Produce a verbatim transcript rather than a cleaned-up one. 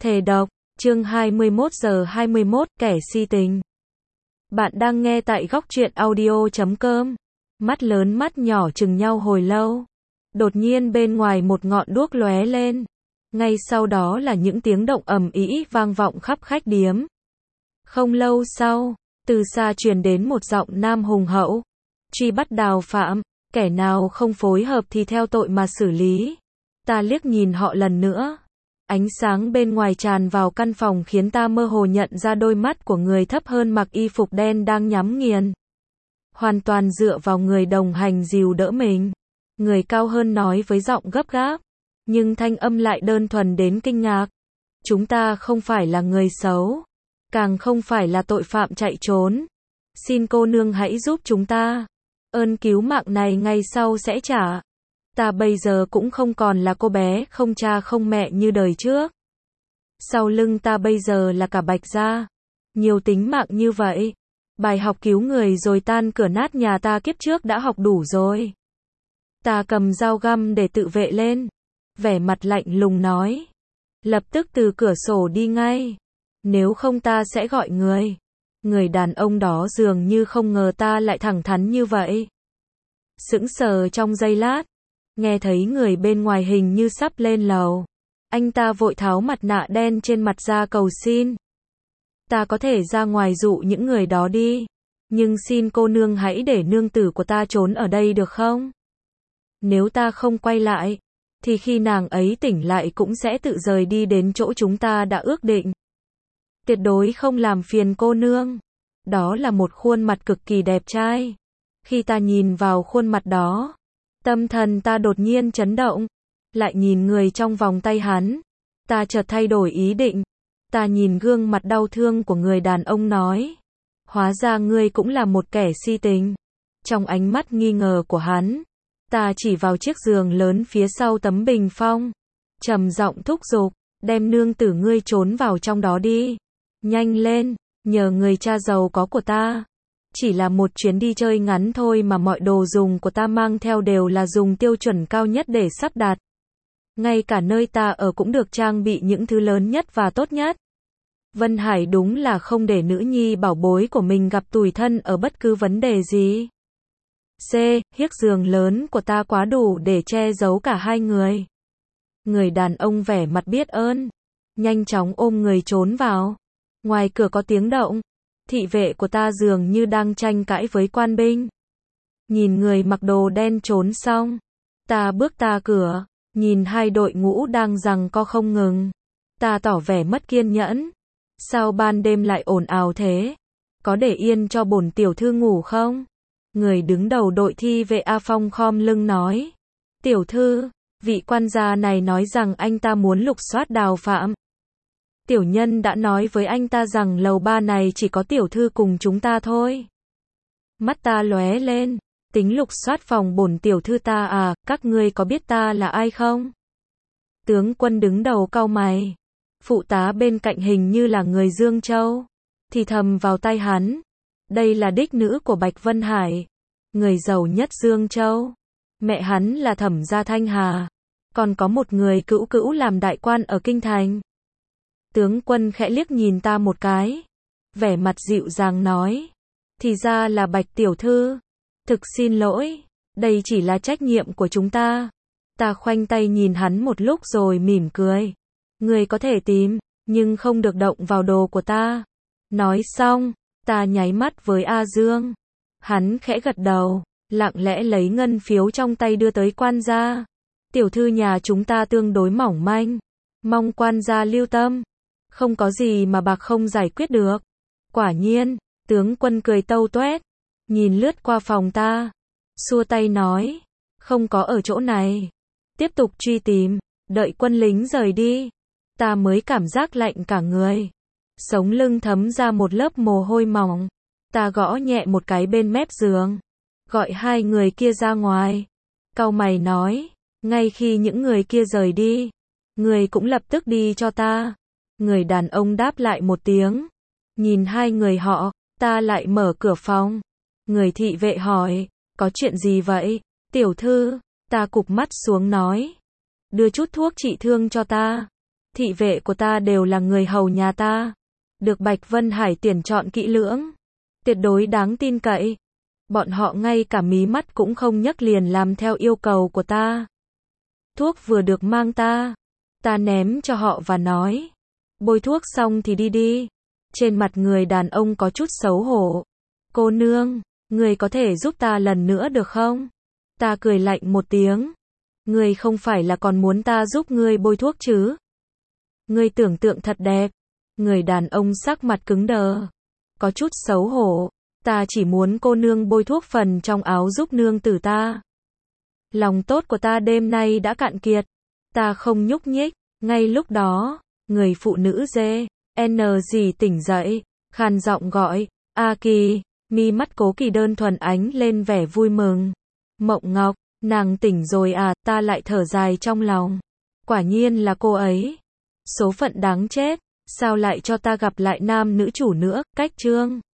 Thề độc, chương hai mươi mốt giờ hai mươi mốt, kẻ si tình. Bạn đang nghe tại góc truyện audio chấm com. Mắt lớn mắt nhỏ chừng nhau hồi lâu. Đột nhiên bên ngoài một ngọn đuốc lóe lên. Ngay sau đó là những tiếng động ầm ĩ vang vọng khắp khách điếm. Không lâu sau, từ xa truyền đến một giọng nam hùng hậu. Truy bắt Đào Phạm, kẻ nào không phối hợp thì theo tội mà xử lý. Ta liếc nhìn họ lần nữa. Ánh sáng bên ngoài tràn vào căn phòng khiến ta mơ hồ nhận ra đôi mắt của người thấp hơn mặc y phục đen đang nhắm nghiền. Hoàn toàn dựa vào người đồng hành dìu đỡ mình. Người cao hơn nói với giọng gấp gáp, nhưng thanh âm lại đơn thuần đến kinh ngạc. Chúng ta không phải là người xấu, càng không phải là tội phạm chạy trốn. Xin cô nương hãy giúp chúng ta. Ơn cứu mạng này ngày sau sẽ trả. Ta bây giờ cũng không còn là cô bé không cha không mẹ như đời trước. Sau lưng ta bây giờ là cả Bạch gia. Nhiều tính mạng như vậy. Bài học cứu người rồi tan cửa nát nhà ta kiếp trước đã học đủ rồi. Ta cầm dao găm để tự vệ lên. Vẻ mặt lạnh lùng nói. Lập tức từ cửa sổ đi ngay. Nếu không ta sẽ gọi người. Người đàn ông đó dường như không ngờ ta lại thẳng thắn như vậy. Sững sờ trong giây lát. Nghe thấy người bên ngoài hình như sắp lên lầu. Anh ta vội tháo mặt nạ đen trên mặt ra cầu xin. Ta có thể ra ngoài dụ những người đó đi. Nhưng xin cô nương hãy để nương tử của ta trốn ở đây được không? Nếu ta không quay lại, thì khi nàng ấy tỉnh lại cũng sẽ tự rời đi đến chỗ chúng ta đã ước định. Tuyệt đối không làm phiền cô nương. Đó là một khuôn mặt cực kỳ đẹp trai. Khi ta nhìn vào khuôn mặt đó, tâm thần ta đột nhiên chấn động. Lại nhìn người trong vòng tay hắn, ta chợt thay đổi ý định. Ta nhìn gương mặt đau thương của người đàn ông nói. Hóa ra ngươi cũng là một kẻ si tình. Trong ánh mắt nghi ngờ của hắn, ta chỉ vào chiếc giường lớn phía sau tấm bình phong. Trầm giọng thúc giục, đem nương tử ngươi trốn vào trong đó đi. Nhanh lên, nhờ người cha giàu có của ta. Chỉ là một chuyến đi chơi ngắn thôi mà mọi đồ dùng của ta mang theo đều là dùng tiêu chuẩn cao nhất để sắp đặt. Ngay cả nơi ta ở cũng được trang bị những thứ lớn nhất và tốt nhất. Vân Hải đúng là không để nữ nhi bảo bối của mình gặp tủi thân ở bất cứ vấn đề gì. C. Chiếc giường lớn của ta quá đủ để che giấu cả hai người. Người đàn ông vẻ mặt biết ơn. Nhanh chóng ôm người trốn vào. Ngoài cửa có tiếng động. Thị vệ của ta dường như đang tranh cãi với quan binh. Nhìn người mặc đồ đen trốn xong. Ta bước ta cửa. Nhìn hai đội ngũ đang giằng co không ngừng. Ta tỏ vẻ mất kiên nhẫn. Sao ban đêm lại ồn ào thế? Có để yên cho bổn tiểu thư ngủ không? Người đứng đầu đội thi vệ A Phong khom lưng nói. Tiểu thư, vị quan gia này nói rằng anh ta muốn lục soát Đào Phạm. Tiểu nhân đã nói với anh ta rằng lầu ba này chỉ có tiểu thư cùng chúng ta thôi. Mắt ta lóe lên. Tính lục soát phòng bổn tiểu thư ta à, các ngươi có biết ta là ai không? Tướng quân đứng đầu cau mày. Phụ tá bên cạnh hình như là người Dương Châu. Thì thầm vào tai hắn. Đây là đích nữ của Bạch Vân Hải. Người giàu nhất Dương Châu. Mẹ hắn là Thẩm gia Thanh Hà. Còn có một người cữu cữu làm đại quan ở Kinh Thành. Tướng quân khẽ liếc nhìn ta một cái. Vẻ mặt dịu dàng nói. Thì ra là Bạch tiểu thư. Thực xin lỗi. Đây chỉ là trách nhiệm của chúng ta. Ta khoanh tay nhìn hắn một lúc rồi mỉm cười. Người có thể tìm, nhưng không được động vào đồ của ta. Nói xong, ta nháy mắt với A Dương. Hắn khẽ gật đầu, lặng lẽ lấy ngân phiếu trong tay đưa tới quan gia. Tiểu thư nhà chúng ta tương đối mỏng manh. Mong quan gia lưu tâm. Không có gì mà bạc không giải quyết được. Quả nhiên, tướng quân cười tâu tuét. Nhìn lướt qua phòng ta. Xua tay nói. Không có ở chỗ này. Tiếp tục truy tìm. Đợi quân lính rời đi. Ta mới cảm giác lạnh cả người. Sống lưng thấm ra một lớp mồ hôi mỏng. Ta gõ nhẹ một cái bên mép giường. Gọi hai người kia ra ngoài. Cau mày nói. Ngay khi những người kia rời đi. Người cũng lập tức đi cho ta. Người đàn ông đáp lại một tiếng. Nhìn hai người họ. Ta lại mở cửa phòng. Người thị vệ hỏi. Có chuyện gì vậy? Tiểu thư. Ta cụp mắt xuống nói. Đưa chút thuốc trị thương cho ta. Thị vệ của ta đều là người hầu nhà ta. Được Bạch Vân Hải tuyển chọn kỹ lưỡng. Tuyệt đối đáng tin cậy. Bọn họ ngay cả mí mắt cũng không nhấc liền làm theo yêu cầu của ta. Thuốc vừa được mang ta. Ta ném cho họ và nói. Bôi thuốc xong thì đi đi. Trên mặt người đàn ông có chút xấu hổ. Cô nương, người có thể giúp ta lần nữa được không? Ta cười lạnh một tiếng. Người không phải là còn muốn ta giúp ngươi bôi thuốc chứ? Ngươi tưởng tượng thật đẹp. Người đàn ông sắc mặt cứng đờ. Có chút xấu hổ. Ta chỉ muốn cô nương bôi thuốc phần trong áo giúp nương tử ta. Lòng tốt của ta đêm nay đã cạn kiệt. Ta không nhúc nhích. Ngay lúc đó, người phụ nữ dê, N gì tỉnh dậy, khàn giọng gọi, A Kỳ, mi mắt Cố Kỳ đơn thuần ánh lên vẻ vui mừng. Mộng Ngọc, nàng tỉnh rồi à, ta lại thở dài trong lòng. Quả nhiên là cô ấy. Số phận đáng chết, sao lại cho ta gặp lại nam nữ chủ nữa, cách chương.